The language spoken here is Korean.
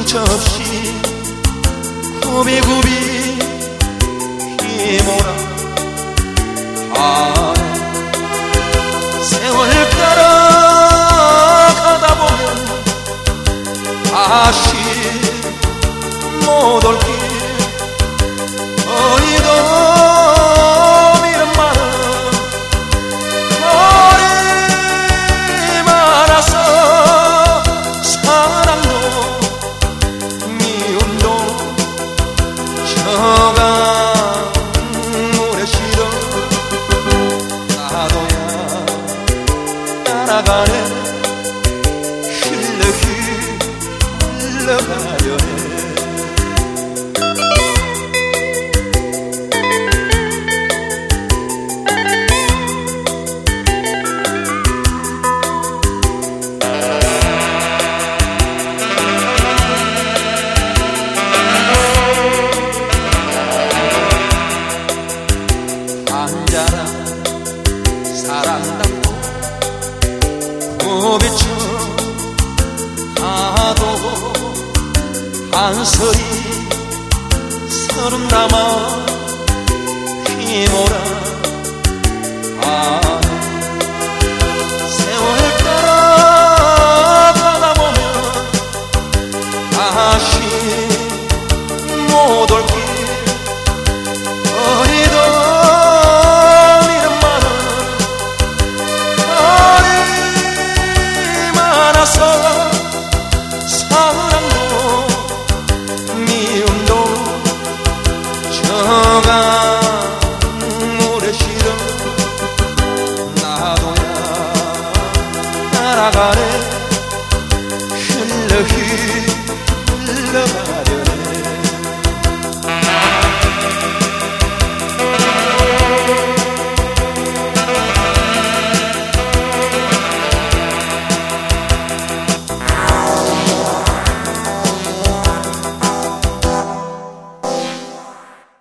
멈춰없이 굽이굽이 휘몰아 가네. 세월 따라가다 보면 다시 못 올 길 어디도 미련만은 거리 많아서 사랑도 미움도 저강 물에 실어 나도야 따라가네. 흘러가려 해. 앉아라 사랑답고 고비쳐 하도 한서리 서름 남아 휘몰아 세월 따라가다 보면 다시 못 올 길 어디도 이름만은 거리 많아서 사랑도 미움도 저강 물에 실어 나도야 따라가네.